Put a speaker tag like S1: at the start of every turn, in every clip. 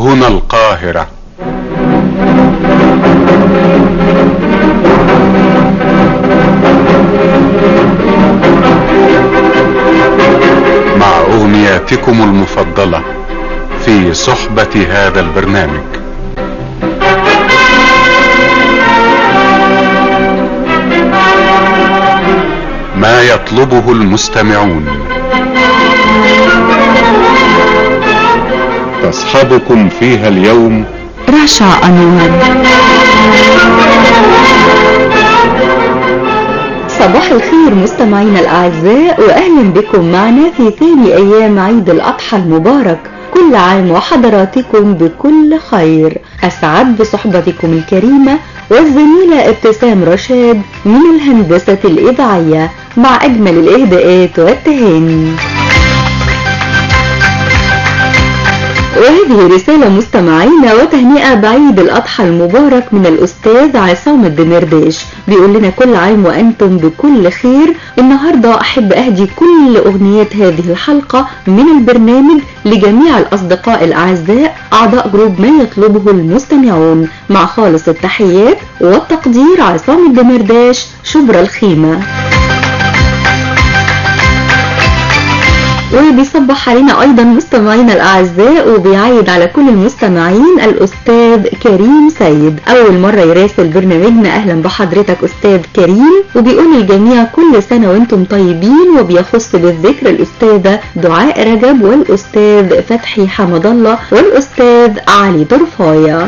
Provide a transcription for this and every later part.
S1: هنا القاهرة. مع أغنياتكم المفضلة في صحبة هذا البرنامج. ما يطلبه المستمعون. تصحبكم فيها اليوم
S2: رشا أنور. صباح الخير مستمعينا الأعزاء، وأهلا بكم معنا في ثاني أيام عيد الأضحى المبارك. كل عام وحضراتكم بكل خير. أسعد بصحبتكم الكريمة والزميلة ابتسام رشاد من الهندسة الإذاعية مع أجمل الإهداءات والتهاني. وهذه رسالة مستمعينا وتهنئة بعيد الأضحى المبارك من الأستاذ عصام الدمرداش، بيقول لنا كل عام وأنتم بكل خير. النهاردة أحب أهدي كل أغنيات هذه الحلقة من البرنامج لجميع الأصدقاء الأعزاء أعضاء جروب ما يطلبه المستمعون، مع خالص التحيات والتقدير عصام الدمرداش، شبرا الخيمة. وبيصبح علينا ايضا مستمعينا الاعزاء وبيعيد على كل المستمعين الاستاذ كريم سيد، اول مرة يراسل برنامجنا. اهلا بحضرتك استاذ كريم، وبيقول الجميع كل سنة وانتم طيبين، وبيخص بالذكر الاستاذة دعاء رجب والاستاذ فتحي حمد الله والاستاذ علي طرفاية.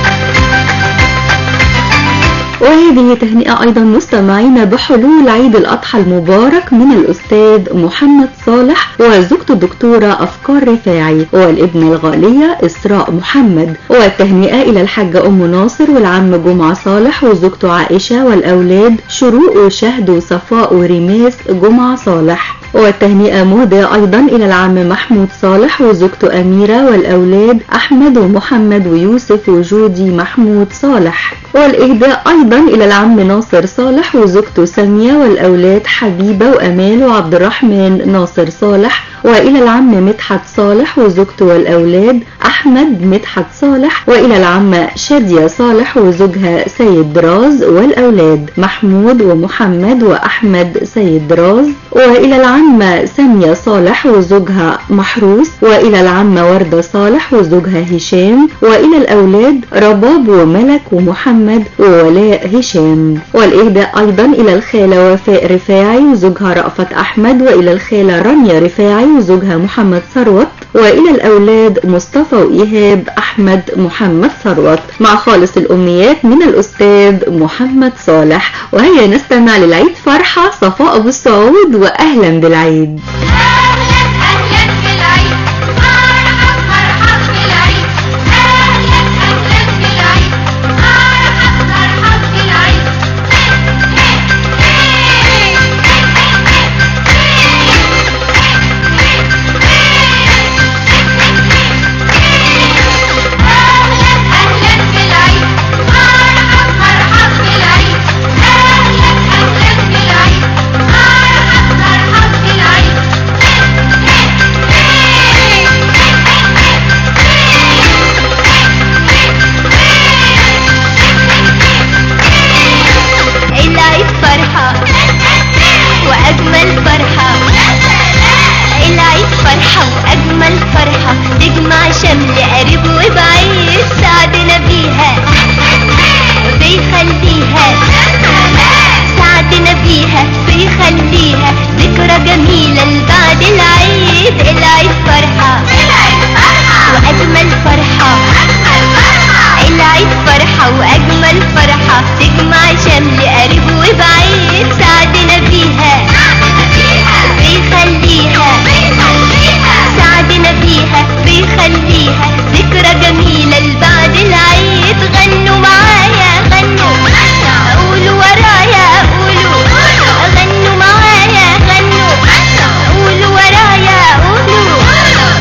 S2: وهذه تهنئة أيضا مستمعين بحلول عيد الأضحى المبارك من الأستاذ محمد صالح وزوجته الدكتورة أفكار رفاعي والابنة الغالية إسراء محمد. والتهنئة إلى الحاجة أم ناصر والعم جمعة صالح وزوجته عائشة والأولاد شروق وشهد وصفاء وريماس جمعة صالح. والتهنئة مهداة أيضا إلى العم محمود صالح وزوجته أميرة والأولاد أحمد ومحمد ويوسف وجودي محمود صالح. والإهداء أيضا إلى العم ناصر صالح وزوجته سامية والأولاد حبيبة وأمال وعبد الرحمن ناصر صالح. وإلى العم مدحت صالح وزوجته والأولاد أحمد مدحت صالح. وإلى العم شادية صالح وزوجها سيد دراز والأولاد محمود ومحمد وأحمد سيد دراز. وإلى العم سامية صالح وزوجها محروس. وإلى العم وردة صالح وزوجها هشام. وإلى الأولاد رباب وملك ومحمد وولاء هشام. والإهداء أيضا إلى الخالة وفاء رفاعي وزوجها رأفت أحمد. وإلى الخالة رانيا رفاعي وزوجها محمد ثروت. وإلى الأولاد مصطفى وإيهاب أحمد محمد ثروت، مع خالص الأمنيات من الأستاذ محمد صالح. وهيا نستمع للعيد فرحة صفاء أبو السعود وأهلا بالعيد.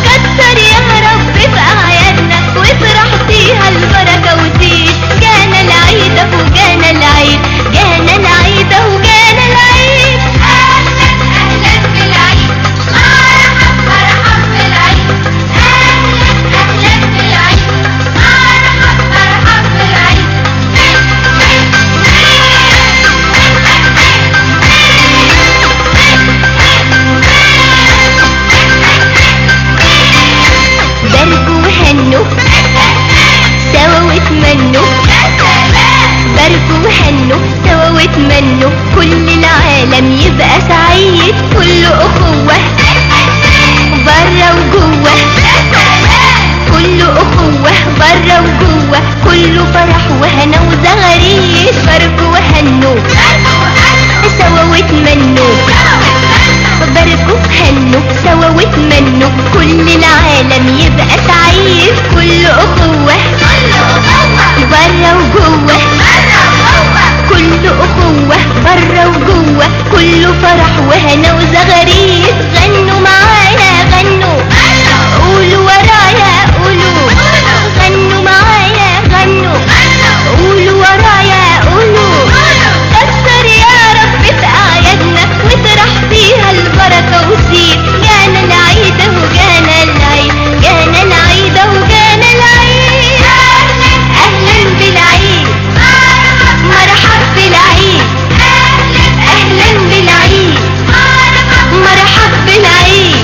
S3: كان غنوا كل العالم يبقى سعيد. كل أخوة برا وجوه، كل أخوة برا وجوه، كله فرح وهنا وزغاريد. باركوا وهنوا سوا واتمنوا، باركوا وهنوا سوا واتمنوا كل العالم يبقى سعيد. كل أخوة برا وجوه، كل أخوة برا وجوه، كله فرح وهنا وزغاريد. غنوا معانا غنوا، قولوا ورايا قولوا، غنوا معايا غنوا، قولوا ورايا قولوا. كتر يا رب في أعيادنا وترح فيها البركة وزيد. جانا العيد وجانا العيد، جانا العيد وجانا العيد. أهلا بالعيد، مرحب بالعيد، أهلا بالعيد، مرحب بالعيد.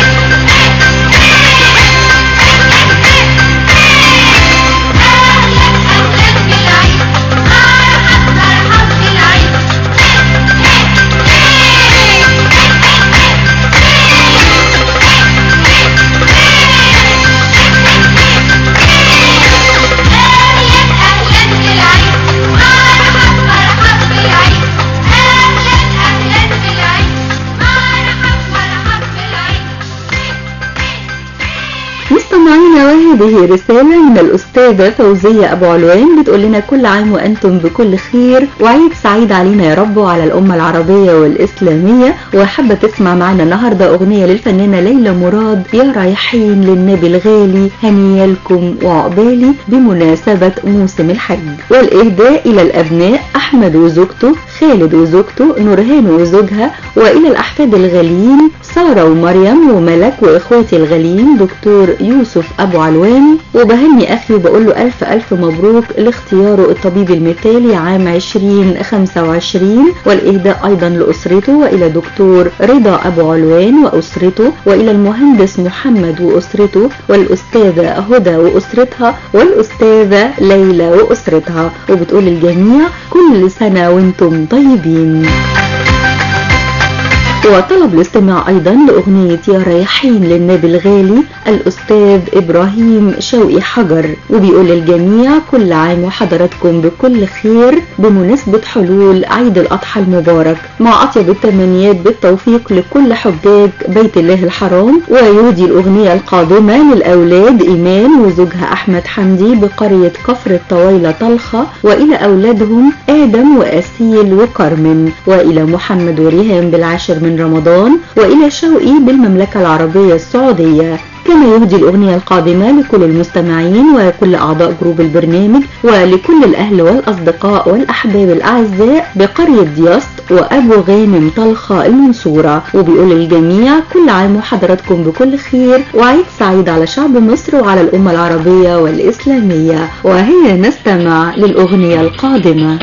S2: وهذه رسالة من الأستاذة فوزية أبو علوان بتقول لنا كل عام وأنتم بكل خير وعيد سعيد علينا يا رب وعلى الأمة العربية والإسلامية. وحابة تسمع معنا النهاردة أغنية للفنانة ليلى مراد يا رايحين للنبي الغالي هنيا لكم وعقبالي بمناسبة موسم الحج. والإهداء إلى الأبناء أحمد وزوجته، خالد وزوجته، نورهان وزوجها، وإلى الأحفاد الغاليين سارة ومريم وملك وإخواتي الغاليين دكتور يوسف أبو علوان. وبهني أخي وبقول له ألف ألف مبروك لاختياره الطبيب المثالي عام 2025. والإهداء أيضا لأسرته وإلى دكتور رضا أبو علوان وأسرته، وإلى المهندس محمد وأسرته، والأستاذة هدى وأسرتها، والأستاذة ليلى وأسرتها. وبتقول للجميع كل سنة وانتم طيبين. وطلب الاستماع أيضا لأغنية يا رايحين للنبي الغالي الأستاذ إبراهيم شوقي حجر، وبيقول للجميع كل عام وحضراتكم بكل خير بمناسبة حلول عيد الأضحى المبارك، مع أطيب التمنيات بالتوفيق لكل حجاج بيت الله الحرام. ويهدي الأغنية القادمة للأولاد إيمان وزوجها أحمد حمدي بقرية كفر الطويلة طلخة، وإلى أولادهم آدم وأسيل وكارمن، وإلى محمد وريهام بالعاشر من رمضان، وإلى شوقي بالمملكة العربية السعودية. كما يهدي الأغنية القادمة لكل المستمعين وكل أعضاء جروب البرنامج ولكل الأهل والأصدقاء والأحباب الأعزاء بقرية دياسط وأبو غانم طلخة المنصورة. وبيقول للجميع كل عام وحضراتكم بكل خير وعيد سعيد على شعب مصر وعلى الأمة العربية والإسلامية. وهي نستمع للأغنية القادمة.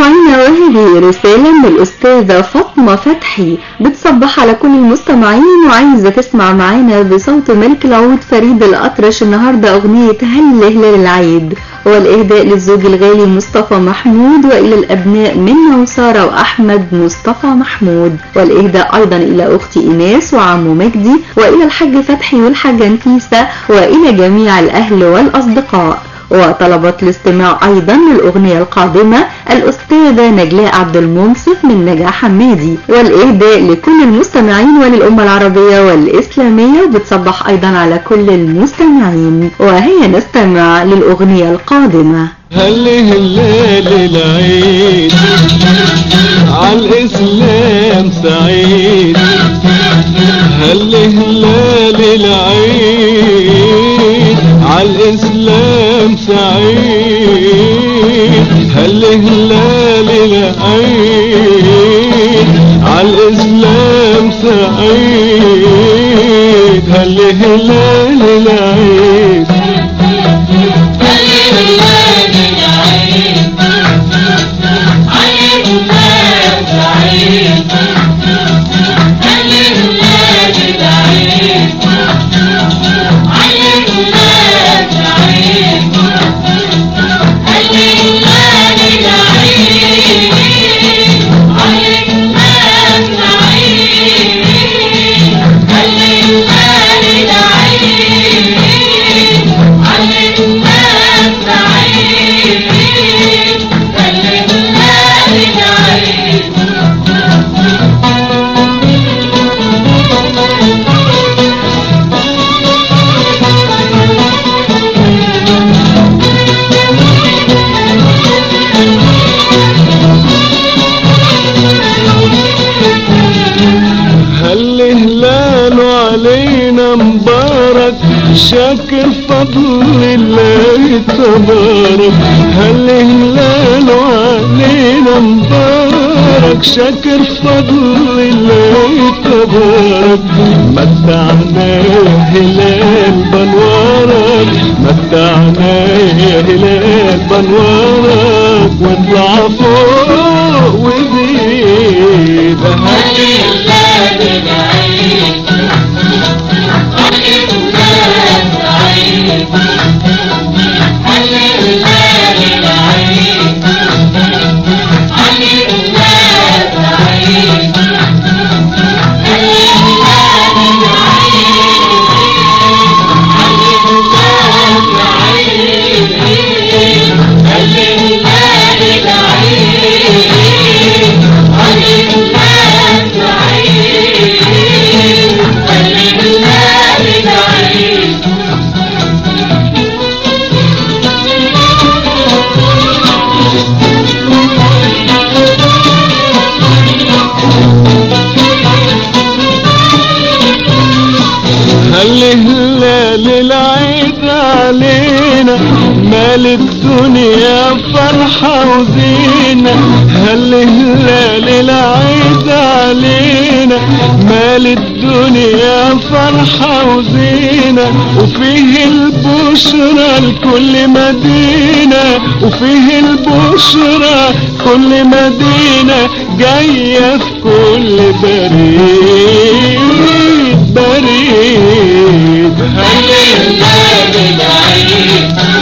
S2: مستمعينا، وهذه رسالة من الأستاذة فاطمة فتحي بتصبح على كل المستمعين وعايزة تسمع معانا بصوت ملك العود فريد الأطرش النهاردة أغنية هل هلال العيد، والإهداء للزوج الغالي مصطفى محمود وإلى الأبناء منى وسارة وأحمد مصطفى محمود، والإهداء أيضا إلى أختي إيناس وعمو مجدي وإلى الحاج فتحي والحاجة نفيسة وإلى جميع الأهل والأصدقاء. وطلبت الاستماع أيضا للأغنية القادمة الأستاذة نجلاء عبد المنصف من نجاح حمادي، والإهداء لكل المستمعين وللأمة العربية والإسلامية، وبتصبح أيضا على كل المستمعين. وهيا نستمع للأغنية القادمة.
S4: هل هلال العيد عالإسلام سعيد، هل هلال العيد عالإسلام سعيد، هل هلال العيد عالإسلام سعيد، هل هلال العيد شاكر فضل الله تبارك، هل هلال علينا مبارك، شاكر فضل الله تبارك، متعنا يا هلال بنوارك، متعنا يا هلال بنوارك، واطلع فوق وزيد هل هلال العيد علينا، مال الدنيا فرحة وزينة، هل هلال العيد علينا، مال الدنيا فرحة وزينة، وفيه البشرى لكل مدينة، وفيه البشرى كل مدينة، جاية في كل بريد بريد هل هلال العيد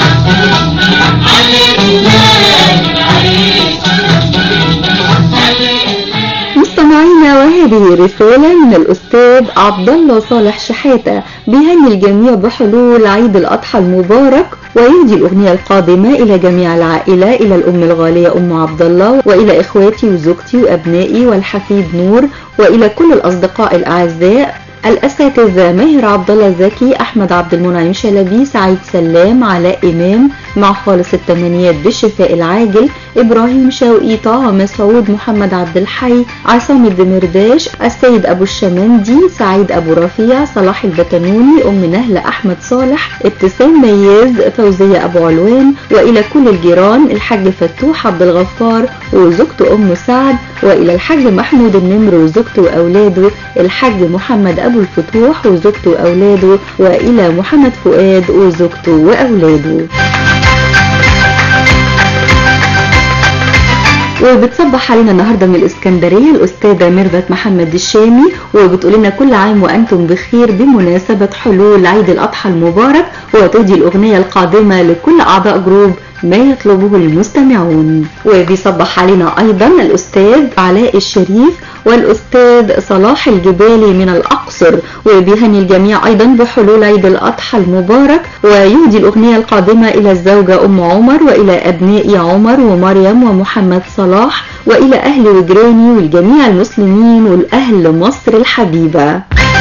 S2: مستمعينا، وهذه رسالة من الأستاذ عبد الله صالح شحاتة بيهني الجميع بحلول عيد الأضحى المبارك، ويهدي الأغنية القادمة إلى جميع العائلة، إلى الأم الغالية أم عبد الله، وإلى إخواتي وزوجتي وأبنائي والحفيد نور، وإلى كل الأصدقاء الأعزاء الأساتذة ماهر عبد الله زكي، أحمد عبد المنعم شلبي، سعيد سلام، علاء إمام، مع خالص التمنيات بالشفاء العاجل، إبراهيم شوقي، طه مسعود، محمد عبد الحي، عصام الدمرداش، السيد أبو الشمندي، سعيد أبو رفيع، صلاح البتنوني، أم نهلة أحمد صالح، ابتسام مياز، فوزية أبو علوان، وإلى كل الجيران، الحاج فتوح عبد الغفار وزوجته أم سعد، وإلى الحاج محمود النمر وزوجته وأولاده، الحاج محمد أبو الفتوح وزوجته وأولاده، وإلى محمد فؤاد وزوجته وأولاده. وبتصبح علينا النهارده من الاسكندريه الاستاذه ميرفت محمد الشامي، وبتقول لنا كل عام وانتم بخير بمناسبه حلول عيد الاضحى المبارك، وتهدي الاغنيه القادمه لكل اعضاء جروب ما يطلبه المستمعون. وبيصبح علينا ايضا الاستاذ علاء الشريف والاستاذ صلاح الجبالي من الاقصر، وبيهني الجميع ايضا بحلول عيد الاضحى المبارك، ويهدي الاغنيه القادمه الى الزوجه ام عمر والى ابنائي عمر ومريم ومحمد صلاح والى اهل وجيراني والجميع المسلمين والاهل مصر الحبيبه.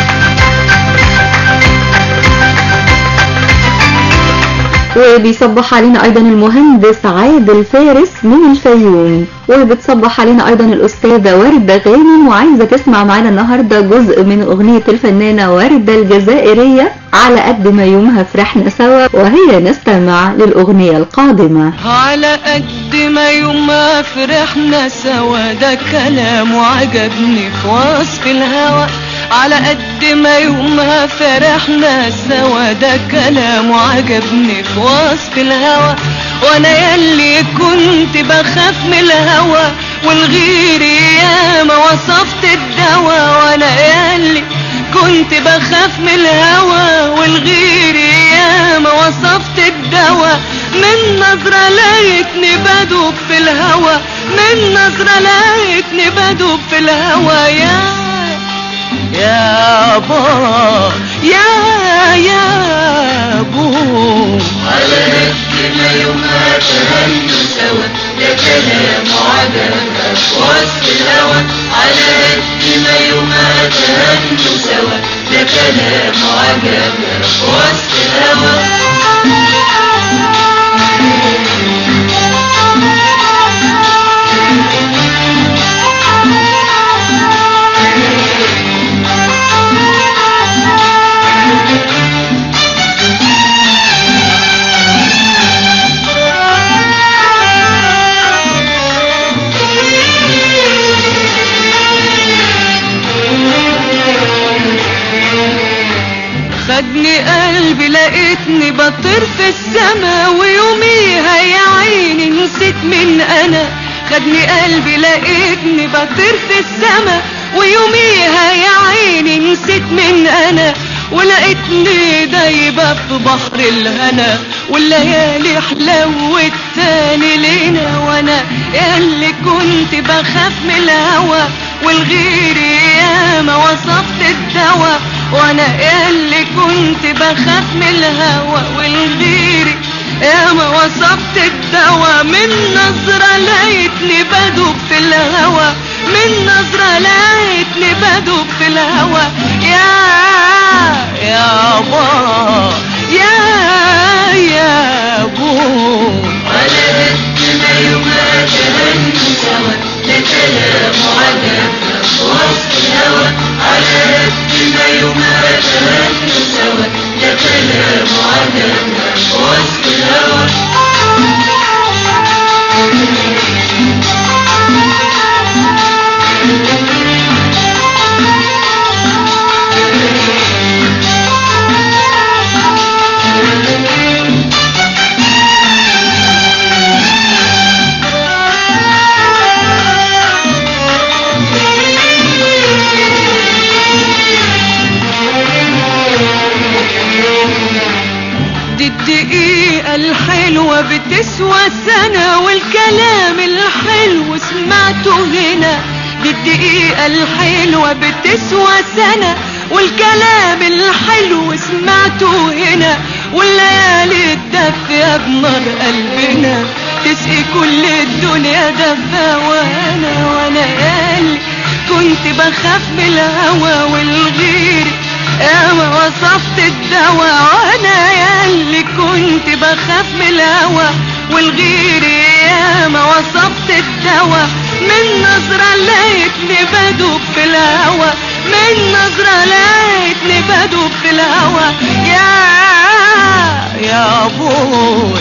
S2: وبيصبح علينا ايضا المهندس عادل فارس من الفيوم، وبتصبح علينا ايضا الاستاذه وردة غانم، وعايزه تسمع معانا النهارده جزء من اغنيه الفنانه وردة الجزائريه على قد ما يومها فرحنا سوا، وهي نستمع للاغنيه القادمه.
S4: على قد ما يومها فرحنا سوا، ده كلام وعجبني في وصف الهوى. على قد ما يومها فرحنا سوا، ده كلام وعجبني في وصف الهوى. وانا يلي كنت بخاف من الهوى والغيري ياما وصفت الدواء. وانا يلي كنت بخاف من الهوى والغيري ياما وصفت الدواء. من نظرة لقيتني بدوب في الهوى، من نظرة لقيتني بدوب في الهوى. يا با يا بو.
S5: على قد ما يومها شهدنا سوا، ده كلام وعجبنا في وسط الهوى. على قد ما يومها شهدنا سوا، ده كلام وعجبنا في وسط الهوى.
S4: خدني قلبي لقيتني بطير في السما، ويوميها يا عيني نسيت من انا. خدني قلبي لقيتني بطير في السما، ويوميها يا عيني نسيت من انا. ولقيتني دايبة في بحر الهنا، والليالي حلوت تاني لينا. وانا ياللي كنت بخاف من الهوى والغيري ياما وصفت الدواء. وانا ياللي كنت بخاف من الهوى والغيري ياما وصفت الدواء. من نظرة لقيتني بدوب في الهوى، من نظرة لقيتني بدوب في الهوى. يا با يا بو.
S5: على قد ما يومها شهدنا سوا، ده كلام وعجبنا في وسط الهوى. على قد ما يومها شهدنا سوا، ده كلام وعجبنا في وسط الهوى.
S4: الدقيقة الحلوة بتسوى سنة، والكلام الحلو سمعته هنا. دي الدقيقة الحلوة بتسوى سنة، والكلام الحلو سمعته هنا. والليالي الدافية بنار قلبنا تسقي كل الدنيا دفا. وانا يالي كنت بخاف من الهوى والغير ياما وصفت الدواء. وانا ياللي كنت بخاف من الهوى والغير ياما وصفت الدواء. من نظرة لقيتني بدوب في الهوى، من نظرة لقيتني بدوب في الهوى. يا بوي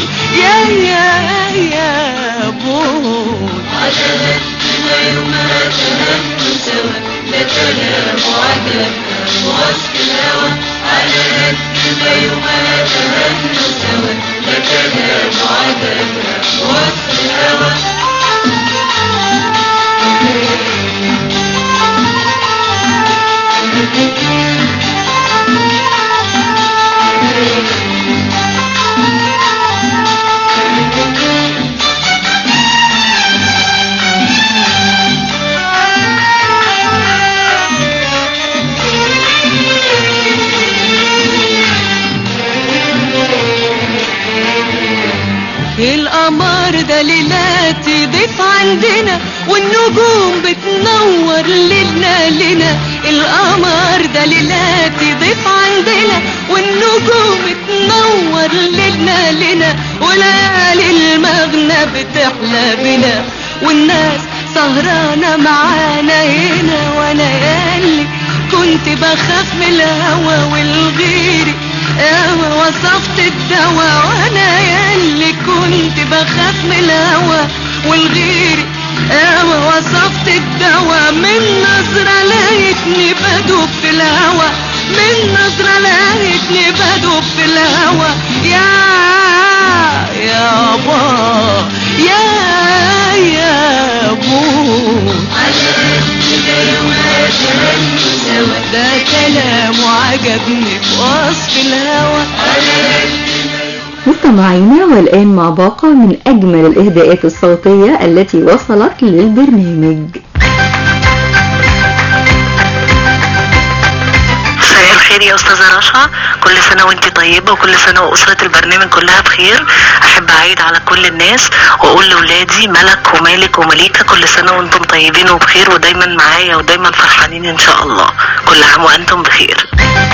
S4: يا بوي.
S5: على قد ما يومها شهدنا سوا، ده كلام وعجبنا في وسط الهوى. على قد ما يومها شهدنا سوا، ده كلام وعجبنا في وسط الهوى.
S4: تنور ليلنا لنا، القمر ده ليلاتي ضيف عندنا، والنجوم تنور ليلنا لنا، وليالي المغنى بتحلى بنا، والناس سهرانة معانا هنا. وانا ياللي كنت بخاف من الهوى والغيري ياما وصفت الدواء، وانا ياللي كنت بخاف من الهوى والغيري ياما وصفت الدواء، من نظرة لقيتني بدوب في الهوى، من نظرة لقيتني بدوب في الهوى. يا با يا بو
S5: على قدنا يوم عشان سوا،
S4: ده كلام وعجبني في وصف الهوى.
S2: مستمعينا، والآن مع باقة من أجمل الإهداءات الصوتية التي وصلت للبرنامج.
S6: مساء الخير يا أستاذة رشا، كل سنة وانتي طيبة وكل سنة وأسرة البرنامج كلها بخير. أحب أعيد على كل الناس وأقول لأولادي ملك ومالك ومليكة كل سنة وانتم طيبين وبخير ودايما معايا ودايما فرحانين إن شاء الله. كل عام وأنتم بخير.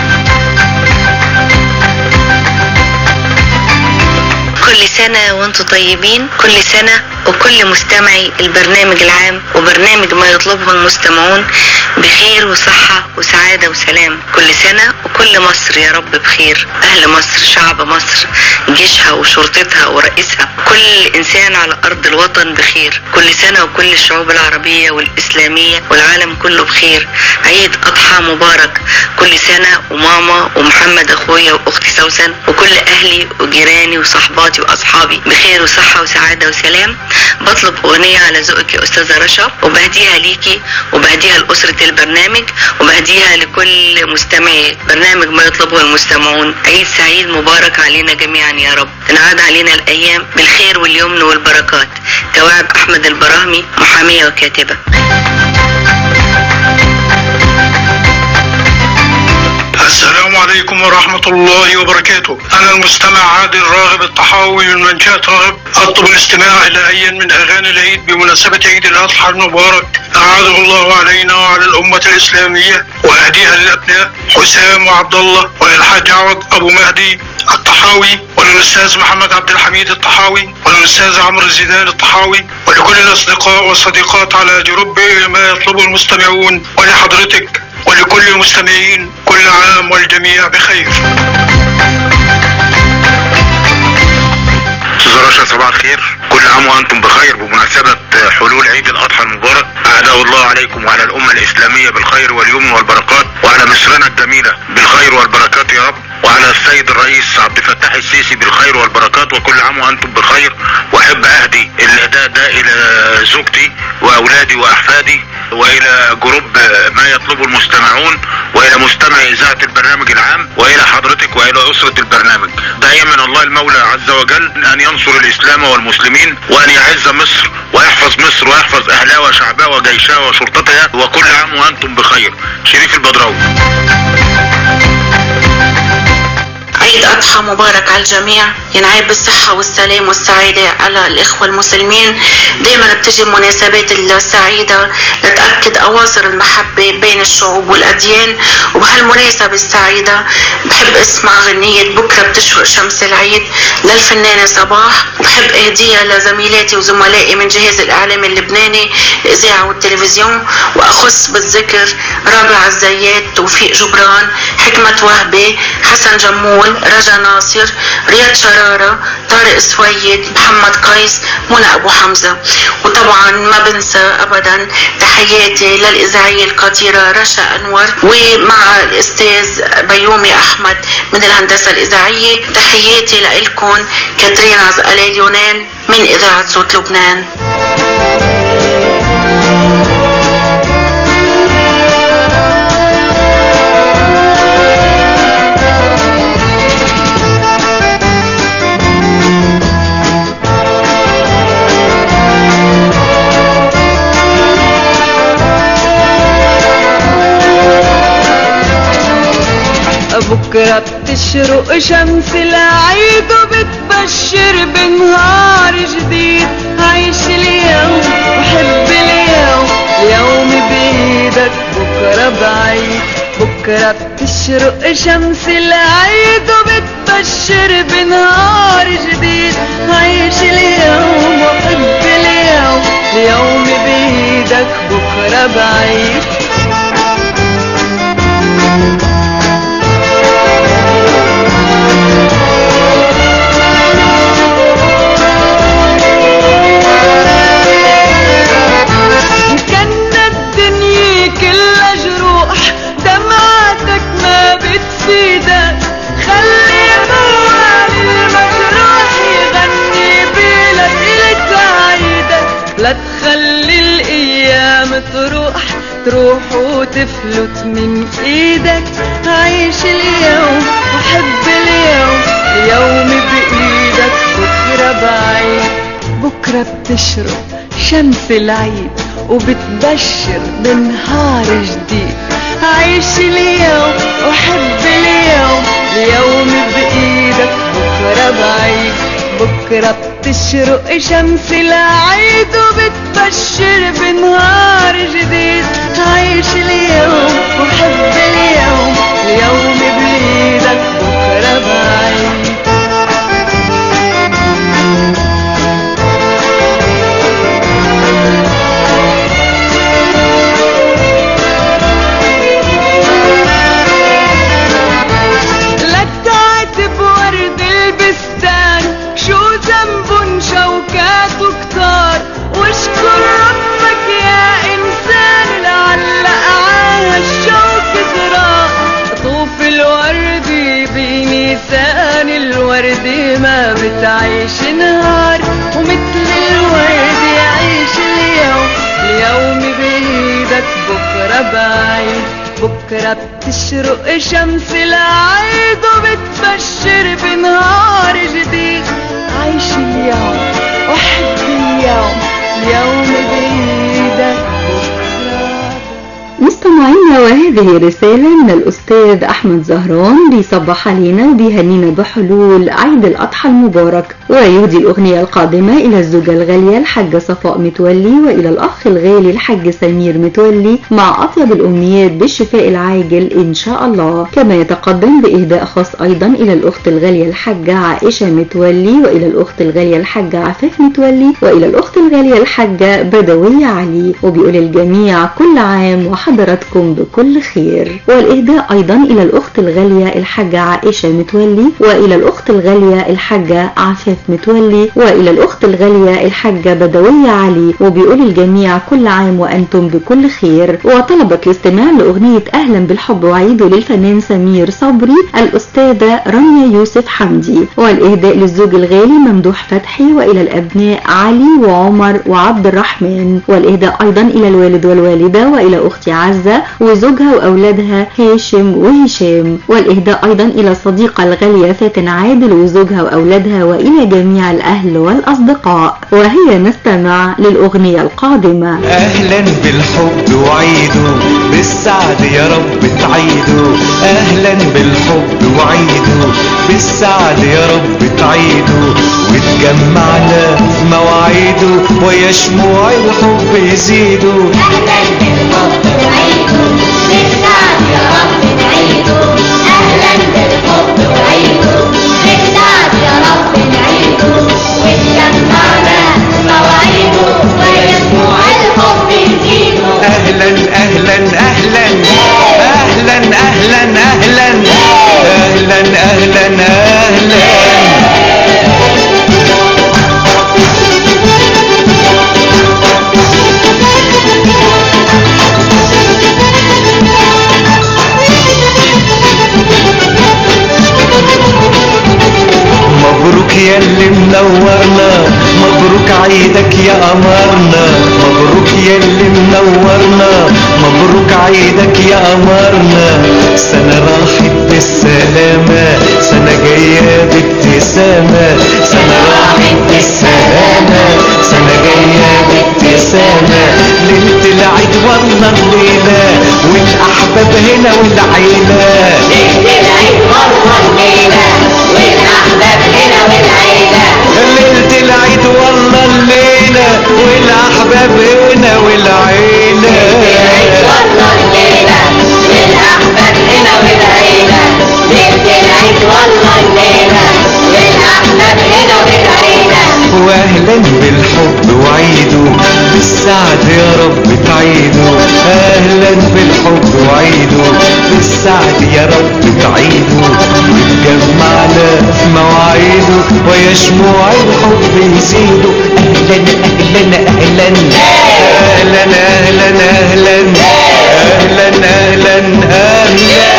S7: كل سنة وانتم طيبين، كل سنة وكل مستمعي البرنامج العام وبرنامج ما يطلبه المستمعون بخير وصحة وسعادة وسلام. كل سنة وكل مصر يا رب بخير، أهل مصر، شعب مصر، جيشها وشرطتها ورئيسها، كل إنسان على أرض الوطن بخير. كل سنة وكل الشعوب العربية والإسلامية والعالم كله بخير. عيد أضحى مبارك كل سنة، وماما ومحمد أخويا وأختي سوسن وكل أهلي وجيراني وصحباتي وأصحابي بخير وصحة وسعادة وسلام. بطلب أغنية على ذوقك يا أستاذة رشا، وبهديها ليكي وبهديها لأسرة البرنامج وبهديها لكل مستمعي برنامج ما يطلبه المستمعون. عيد سعيد مبارك علينا جميعا يا رب، تنعاد علينا الأيام بالخير واليمن والبركات. كواعب أحمد البراهمي، محامية وكاتبة.
S8: السلام عليكم ورحمة الله وبركاته. أنا المستمع عادل راغب الطحاوي من منشأة راغب. أطلب الاستماع إلى أي من أغاني العيد بمناسبة عيد الأضحى المبارك، أعاده الله علينا وعلى الأمة الإسلامية، وأهديها للأبناء حسام وعبد الله والحاج عوض أبو مهدي الطحاوي، وللأستاذ محمد عبد الحميد الطحاوي، وللأستاذ عمرو الزيدان الطحاوي، ولكل الأصدقاء والصديقات على جروب ما يطلبه المستمعون، ولحضرتك ولكل المستمعين. كل عام والجميع بخير.
S9: أستاذ رشا صباح الخير، كل عام وأنتم بخير بمناسبة حلول عيد الأضحى المبارك. أعاده الله عليكم وعلى الأمة الإسلامية بالخير واليمن والبركات، وعلى مصرنا الجميلة بالخير والبركات يا رب، وعلى السيد الرئيس عبد الفتاح السيسي بالخير والبركات، وكل عام وأنتم بخير. وأحب أهدي الأداء ده إلى زوجتي وأولادي وأحفادي، وإلى جروب ما يطلبه المستمعون، وإلى مستمعي إذاعة البرنامج العام، وإلى حضرتك وإلى أسرة البرنامج. دائما الله المولى عز وجل أن ينصر الإسلام والمسلمين، وأن يعز مصر ويحفظ مصر ويحفظ أهلها وشعبها وجيشها وشرطتها، وكل عام وأنتم بخير. شريف البدراوي.
S7: عيد أضحى مبارك على الجميع، ينعاد بالصحة والسلام والسعادة على الإخوة المسلمين. دائما بتجي المناسبات السعيدة لتأكد أواصر المحبة بين الشعوب والأديان، وبهالمناسبة السعيدة بحب اسمع غنية بكرة بتشرق شمس العيد للفنانة صباح، وبحب أهديها لزميلاتي وزملائي من جهاز الإعلام اللبناني الإذاعة والتلفزيون، وأخص بالذكر رابع الزيات، توفيق جبران، حكمة وهبي، حسن جمول، رجا ناصر، رياض شرارة، طارق سويد، محمد قيس، منى أبو حمزة. وطبعا ما بنسى أبدا تحياتي للإذاعية القديرة رشا أنور، ومع الأستاذ بيومي أحمد من الهندسة الإذاعية. تحياتي لإلكم كاترين عزقلال يونان من إذاعة صوت لبنان.
S4: بكرة بتشرق شمس العيد وبتبشر بنهار جديد. عيش اليوم وحب اليوم، اليوم بتشرق شمس العيد وبتبشر بنهار جديد. عيش اليوم وحب اليوم، اليوم بإيدك بكرة بعيد. لا تخلي الأيام تروح وتفلت من إيدك. عيش اليوم وحب اليوم، اليوم بإيدك بكرة بعيد. بكرة بتشرق شمس العيد وبتبشر بنهار جديد. عيش اليوم وحب اليوم، اليوم بإيدك بكرة بعيد. بكرة بتشرق شمس العيد وبتبشر بنهار جديد. عيش اليوم وحب اليوم، اليوم بإيدك بكرة بعيد. لا تعاتب ورد البستان، شو ذنبن شوكات وكتار. واشكر ربك يا إنسان لعل أعاها الشوك زراع. طوف الورد بنيسان، الورد ما بتعيش نهار. ومثل الورد يعيش اليوم، اليوم بإيدك بكرة بعيد. بكرة بتشرق شمس العيد وبتبشر بنهار جديد. عيش اليوم وحب اليوم، اليوم بإيدك بكرة.
S2: مستمعينا، وهذه رسالة من الأستاذ أحمد زهران بيصبح علينا وبيهنينا بحلول عيد الأضحى المبارك، ويهدي الأغنية القادمة إلى الزوجة الغالية الحاجة صفاء متولي، وإلى الأخ الغالي الحاج سمير متولي، مع أطيب الأمنيات بالشفاء العاجل إن شاء الله. كما يتقدم بإهداء خاص أيضا إلى الأخت الغالية الحاجة عائشة متولي، وإلى الأخت الغالية الحاجة عفاف متولي، وإلى الأخت الغالية الحاجة بدوية علي. وبيقول الجميع كل عام وحضراتكم بكل خير. والإهداء أيضا إلى الأخت الغالية الحاجة عائشة متولي، وإلى الأخت الغالية الحاجة عفاف متولي، وإلى الأخت الغالية الحاجة بدوية علي. وبيقول الجميع كل عام وأنتم بكل خير. وطلبت الاستماع لأغنية أهلا بالحب وعيد للفنان سمير صبري الأستاذة رانيا يوسف حمدي. والإهداء للزوج الغالي ممدوح فتحي، وإلى الأبناء علي وعمر وعبد الرحمن. والإهداء أيضا إلى الوالد والوالدة، وإلى أختي عزة وزوجها وأولادها هاشم وهشام. والإهداء أيضا إلى الصديقة الغالية فاتن عادل وزوجها وأولادها، وإلى جميع الأهل والأصدقاء. وهي نستمع للأغنية القادمة.
S10: أهلا بالحب وعيدوا بالسعد يا رب تعيدوا. أهلا بالحب وعيدوا بالسعد يا رب تعيدوا. وتجمعنا في مواعيده ويا شموع الحب يزيدوا.
S3: أهلا بالحب وعيدوا بالسعد يا رب تعيدوا. أهلا بالحب وعيدوا بالسعد يا رب تعيدوا. وتجمعنا في مواعيده ويا شموع الحب يزيدوا.
S10: أهلا أهلا أهلا أهلا أهلا أهلا أهلا أهلا أهلا. مبروك يا اللي منورنا، مبروك عيدك يا قمرنا. مبروك يا اللي منورنا، مبروك عيدك يا قمرنا. سنة راحت بالسلامة، سنة جاية بابتسامة. سنة راحت بالسلامة، سنة جاية بابتسامة. ليلة العيد والله الليلة، والأحباب هنا والعيلة.
S3: ليلة العيد والله الليلة، والأحباب هنا والعيلة.
S10: ليلة العيد والله الليلة، والأحباب هنا والعيلة.
S3: ليلة العيد والله الليلة، والأحباب هنا والعيلة.
S10: يعيدوا ويا شموع الحب يزيدوا. اهلا اهلا اهلا اهلا اهلا اهلا اهلا اهلا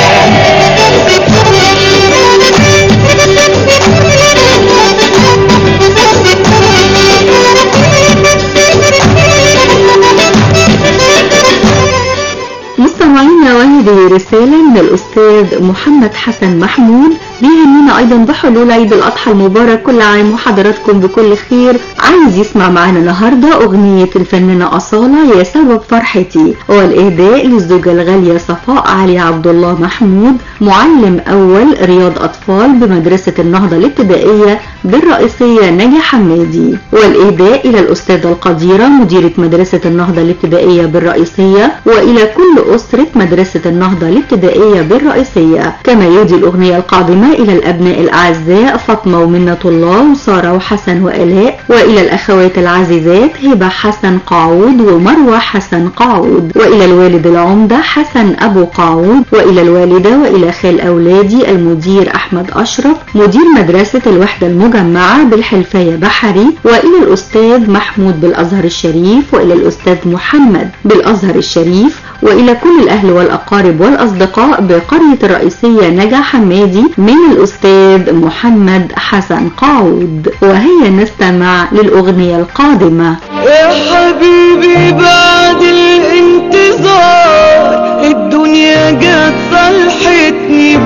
S2: مستمعينا، وهذه رسالة من الأستاذ محمد حسن محمود بيهنينا أيضا بحلول عيد الأضحى المبارك، كل عام وحضراتكم بكل خير. عايز يسمع معنا النهاردة أغنية الفنانة أصالة يا سبب فرحتي، والإهداء للزوجة الغالية صفاء علي عبد الله محمود، معلم أول رياض أطفال بمدرسة النهضة الابتدائية بالرئيسية نجا حمادي، والإهداء إلى الأستاذة القديرة مديرة مدرسة النهضة الابتدائية بالرئيسية، وإلى كل أسرة مدرسة النهضة الابتدائية بالرئيسية. كما يهدي الأغنية القادمة إلى الأبناء الأعزاء فاطمة ومنة الله وسارة وحسن وآلاء، وإلى الأخوات العزيزات هبة حسن قاعود ومروة حسن قاعود، وإلى الوالد العمدة حسن أبو قاعود، وإلى الوالدة وإلى خال أولادي المدير أحمد أشرف مدير مدرسة الوحدة المجمعة بالحلفية بحري، وإلى الأستاذ محمود بالأزهر الشريف، وإلى الأستاذ محمد بالأزهر الشريف، وإلى كل الأهل والأقارب والأصدقاء بقرية الرئيسية نجا حمادي من الأستاذ محمد حسن قاعود. وهيا نستمع للأغنية القادمة.
S5: يا حبيبي بعد الانتظار الدنيا جت صلحتني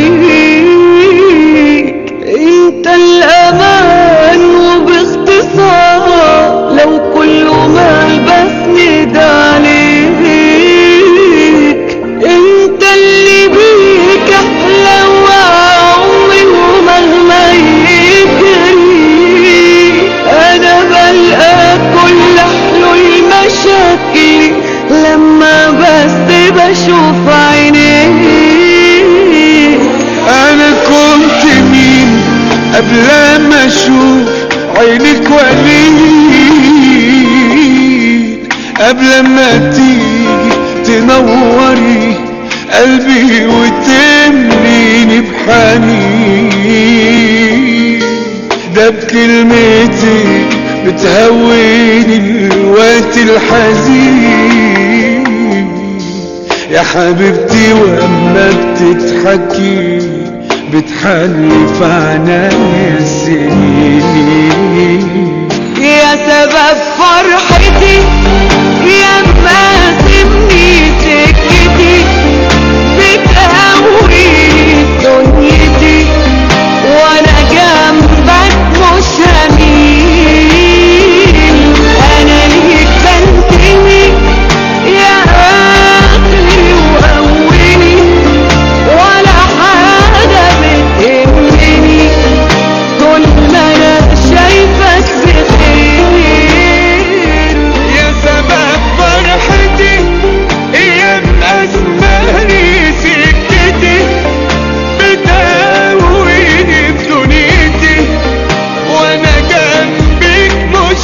S5: بيك، انت الأمان وباختصار لو كل ما بسند عليك، انت اللي بيك احلى وعمري ومهما يجري انا بلقى كل حلول مشاكلي لما بس بشوف عينيك.
S10: انا كنت مين قبل ما اشوف عينك وليك، قبل ما تيجي تنوري قلبي وتمليني بحنين، ده بكلمتك بتهوني الوقت الحزين يا حبيبتي، واما بتضحكي بتحلي في عنايا السنين.
S5: يا سبب فرحتي يا مقاسمني سكتي، بتقوي دنيتي وانا جنبك مش هميل، انا ليك بنتمي يا اخري واولي ولا حاجه بتهمني طول ما انا شايفك بخير.
S10: يا سبب فرحتي يا مأسماني سكتي، بتقويني بدنيتي وانا جنبك مش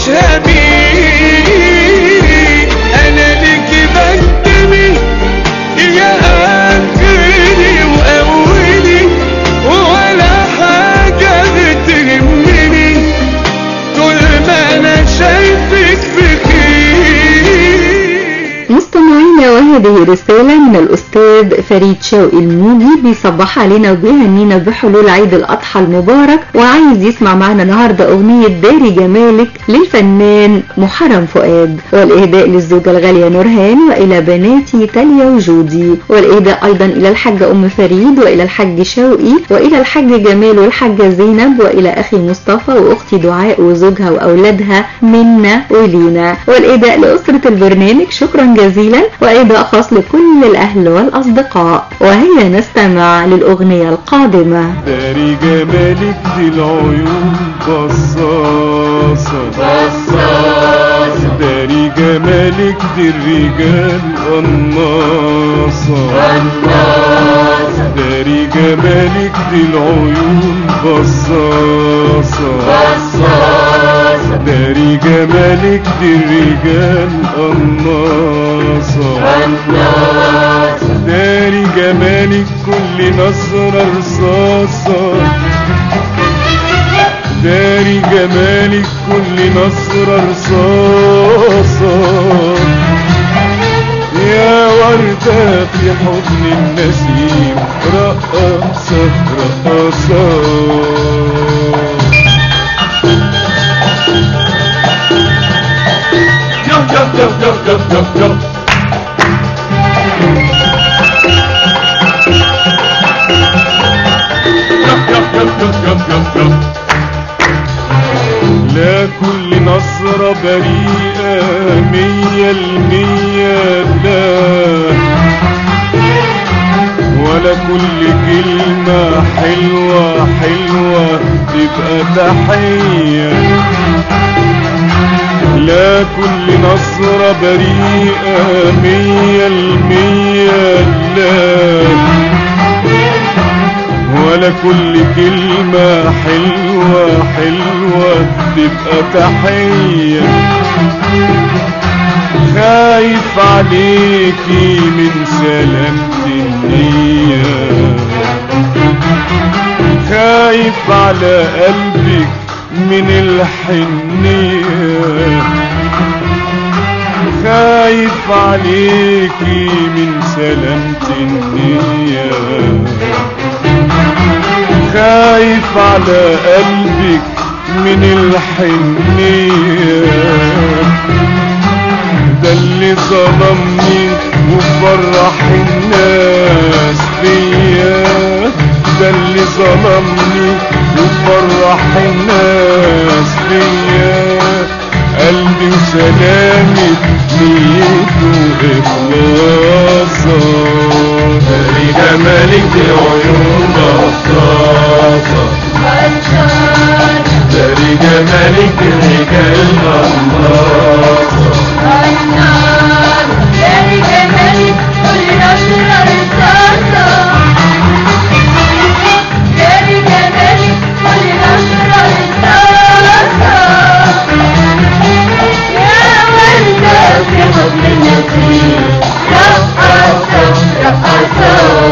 S10: هميل، انا ليك بنتمي يا اخري واولي ولا حاجه بتهمني طول ما انا شايفك بخير.
S2: مستمعينا، وهذه رسالة من الأستاذ فريد شوقي الموجي بيصبح علينا وبيهنينا بحلول عيد الأضحى المبارك، وعايز يسمع معنا النهاردة أغنية داري جمالك للفنان محرم فؤاد، والإهداء للزوجة الغالية نورهان وإلى بناتي تاليا وجودي، والإهداء أيضا إلى الحاجة أم فريد وإلى الحاج شوقي وإلى الحاج جمال والحاجة زينب وإلى أخي مصطفى وأختي دعاء وزوجها وأولادها منا ولينا، والإهداء لأسرة البرنامج شكرا جزيلا، وإهداء خاص لكل الأهل والأصدقاء. وهيا نستمع للأغنية القادمة.
S10: داري جمالك دي العيون بصاصة بصاصة، داري جمالك دي الرجال قناصة قناصة، داري جمالك دي العيون بصاصة بصاصة، داري جمالك دي الرجال قناصة قناصة، داري جمالك كل نظرة رصاصة، جمالك كل نظرة رصاصة يا وردة في حضن النسيم رقصة رقصة يب يب يب يب يب يب لا كل نظرة بريئة 100% لا ولا كل كلمة حلوة حلوة تبقى تحية لا كل نظرة بريئة 100% لا ولا كل كلمة حلوة حلوة تبقى تحية خايف عليكي من سلامة النية خايف على قلبك من الحنية خايف عليكي من سلامة النية خايف على قلبك من الحنية ده اللي ظلمني وفرح الناس بيا ده اللي ظلمني وفرح الناس بيا قلبي وسلامة نيته إخلاصا داري جمالك دي عيون بصاصة داري جمالك دي رجال غماصة
S3: داري جمالك كل نظرة رصاصة داري جمالك كل نظرة رصاصة يا وردة في حضن النسيم رقصة رقصة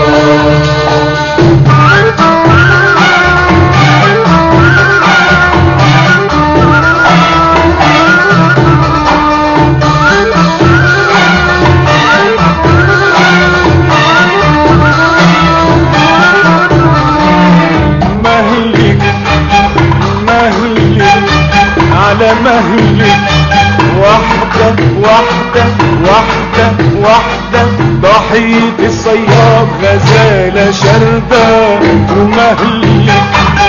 S10: على مهلك واحدة واحدة واحدة واحدة ضحية الصياد غزالة شردة ومهلك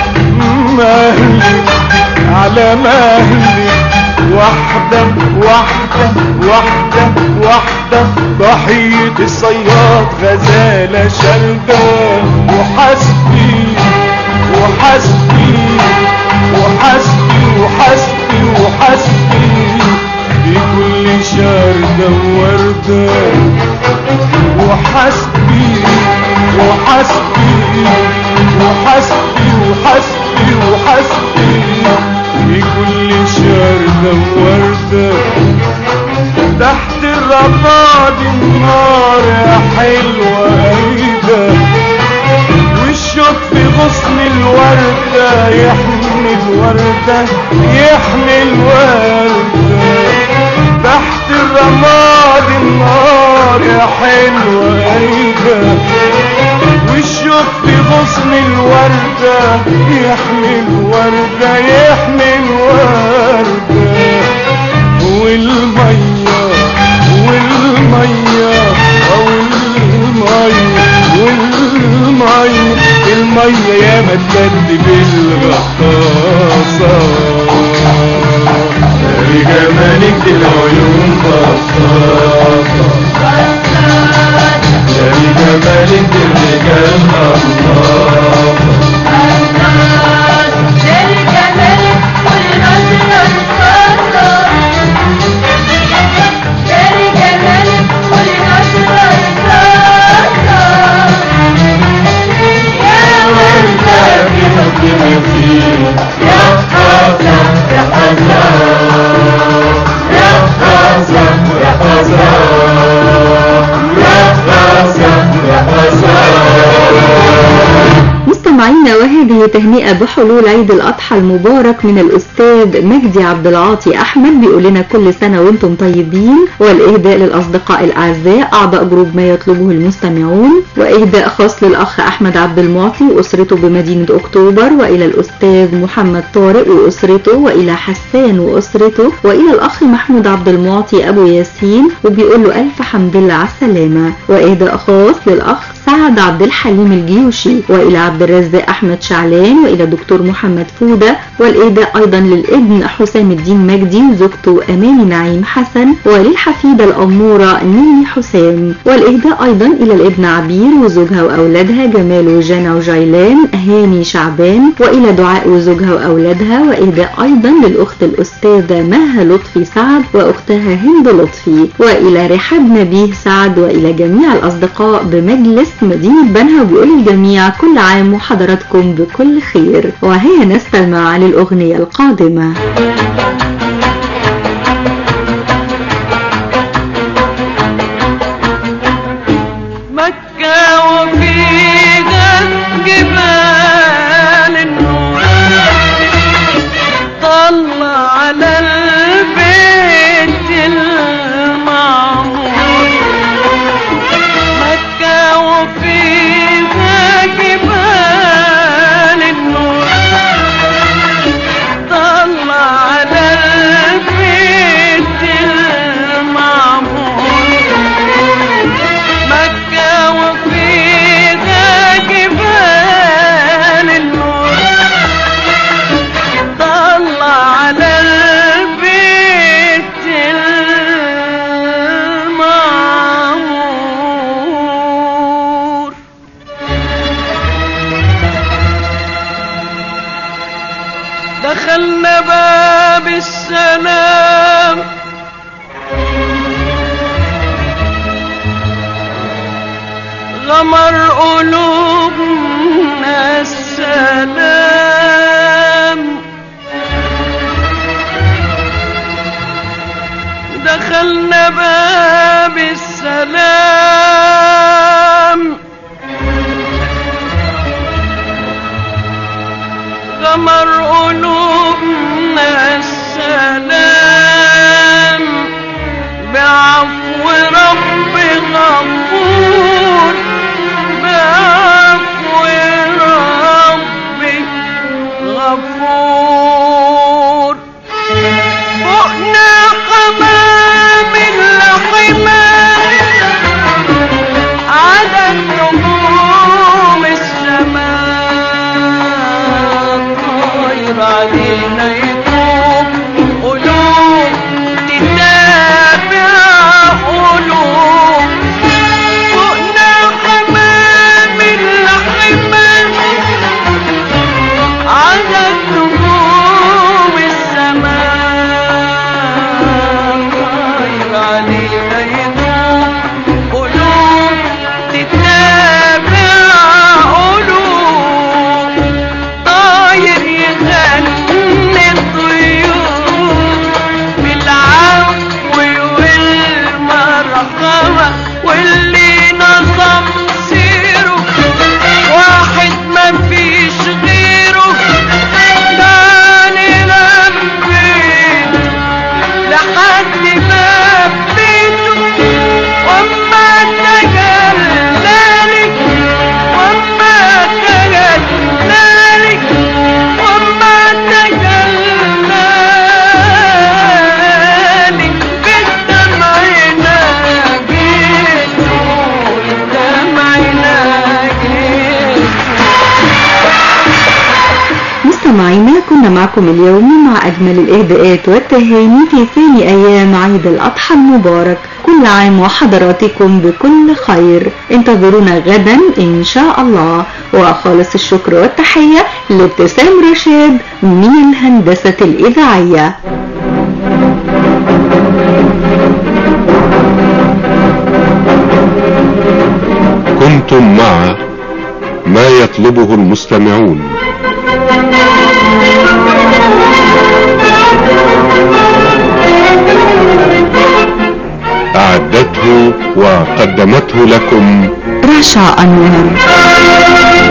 S10: مهلك على مهلك واحدة واحدة واحدة واحدة ضحية الصياد غزالة شردة وحسبي وحسبي وحسبي وحسبي وحسبي في كل شردة ووردة وحسبي وحسبي وحسبي وحسبي وحسبي في كل شردة ووردة تحت الرماد النار يا حلوة ايده والشوك في غصن الوردة يحمي الوردة يحمي الوردة تحت الرماد النار يا حلوة ايده والشوك في غصن الوردة يحمي الوردة يحمي الوردة والمية والمية المية يا ما تكذب الغطاسة داري جمالك دي العيون بصاصة داري جمالك دي الرجال غطاسة
S3: داري جمالك كل نظرة رصاصة داري جمالك كل نظرة رصاصة يا وردة في حضن النسيم رقصة رقصة رقصة رقصة
S2: وهذه تهنئة بحلول عيد الأضحى المبارك من الأستاذ مجدي عبد العاطي أحمد، بيقول لنا كل سنة وانتم طيبين، والإهداء للأصدقاء الأعزاء أعضاء جروب ما يطلبه المستمعون، وإهداء خاص للأخ أحمد عبد المعطي وأسرته بمدينة أكتوبر، وإلى الأستاذ محمد طارق وأسرته، وإلى حسان وأسرته، وإلى الأخ محمود عبد المعطي أبو ياسين، وبيقول له ألف حمد لله على السلامة. وإهداء خاص للأخ سعد عبد الحليم الجيوشي، وإلى عبد الرزاق أحمد شعلان، وإلى دكتور محمد فودة، والإهداء أيضا للابن حسام الدين مجدي وزوجته أماني نعيم حسن، وللحفيدة الأمورة نيني حسام، والإهداء أيضا إلى الابن عبير وزوجها وأولادها جمال وجانا وجيلان هاني شعبان، وإلى دعاء وزوجها وأولادها، وإهداء أيضا للأخت الأستاذة مها لطفي سعد وأختها هند لطفي، وإلى رحاب نبيه سعد، وإلى جميع الأصدقاء بمجلس مدينة بنها، وبيقول الجميع كل عام وحضراتكم بكل خير. وهي نستمع للأغنية القادمة.
S4: مكة وفيها جبال النور طلع على البيت المعمور، مكة وفيها جبال النور طلع على البيت المعمور، مكة وفيها جبال النور طلع على البيت المعمور. دخلنا باب السلام غمر قلوبنا السلام، دخلنا باب السلام غمر قلوبنا السلام، بعفو رب غفور، بعفو رب غفور. فوقنا حمام الحمام عدد نجوم السماء، طاير علينا يطوف قلوب تتابع قلوب. فوقنا حمام الحمام عدد نجوم السماء، طاير علينا يطوف قلوب تتابع قلوب، طاير يغني الطيور بالعفو والمرحمة، واللي نظم سيره واحد ما فيش غيره، داني لبيت لحد باب بيته، وما تجلالك وما تجلالك وما تجلالك بالدمع ناجيته، بالدمع ناجيته.
S2: مستمعينا، كنا معكم اليوم مع أجمل الإهداءات والتهاني في ثاني أيام عيد الأضحى المبارك، كل عام وحضراتكم بكل خير. انتظرونا غدا إن شاء الله، وخالص الشكر والتحية لابتسام رشاد من الهندسة الإذاعية.
S1: كنتم مع ما يطلبه المستمعون. أعدته وقدمته لكم
S2: رشا أنور.